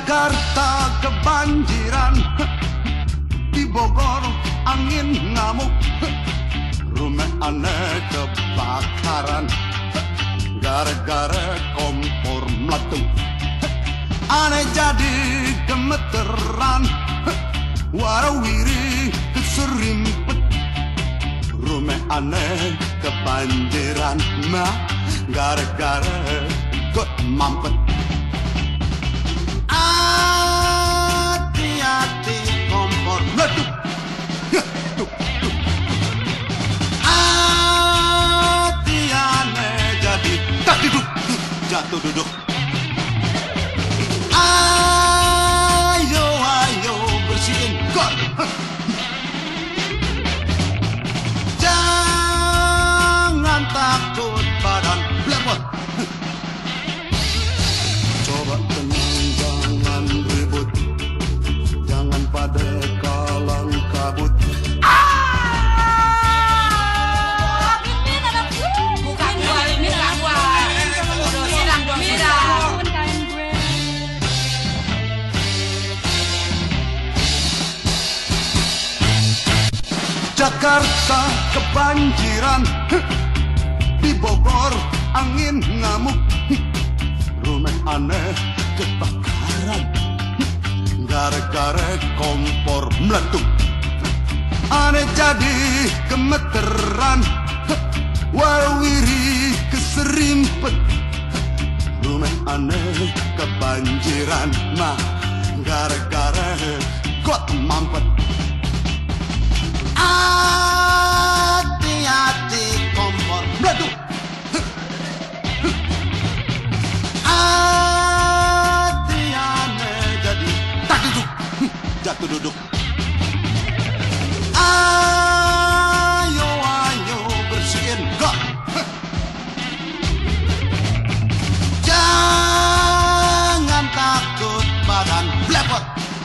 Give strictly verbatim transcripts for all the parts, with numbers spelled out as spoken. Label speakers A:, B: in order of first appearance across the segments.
A: Jakarta kebanjiran, di Bogor angin ngamuk, rumah aneh kebakaran, gara-gara kompor meletup. Aneh jadi gemeteran, warawiri keserimpet, rumah aneh kebanjiran, mah gara-gara ikut mampet. Hati-hati kompor meletup, hati aneh jadi tak duduk, jatuh duduk. Ayo ayo bersihin got, jangan takut badan blepot. Coba tenang, jangan ribut, jangan pada kalang kabut. Jakarta kebanjiran, di Bogor angin ngamuk, rumah aneh kebakaran, gara-gara kompor meletup. Aneh jadi gemeteran, warawiri keserimpet, rumah aneh kebanjiran, mah gara-gara got mampet. Hati-hati kompor meletup, hati aneh jadi tak duduk, jatuh duduk. Ayo ayo bersihin got, jangan takut badan blepot.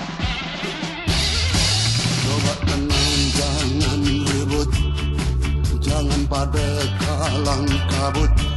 A: Coba tenang, jangan ribut, jangan pada kalang kabut.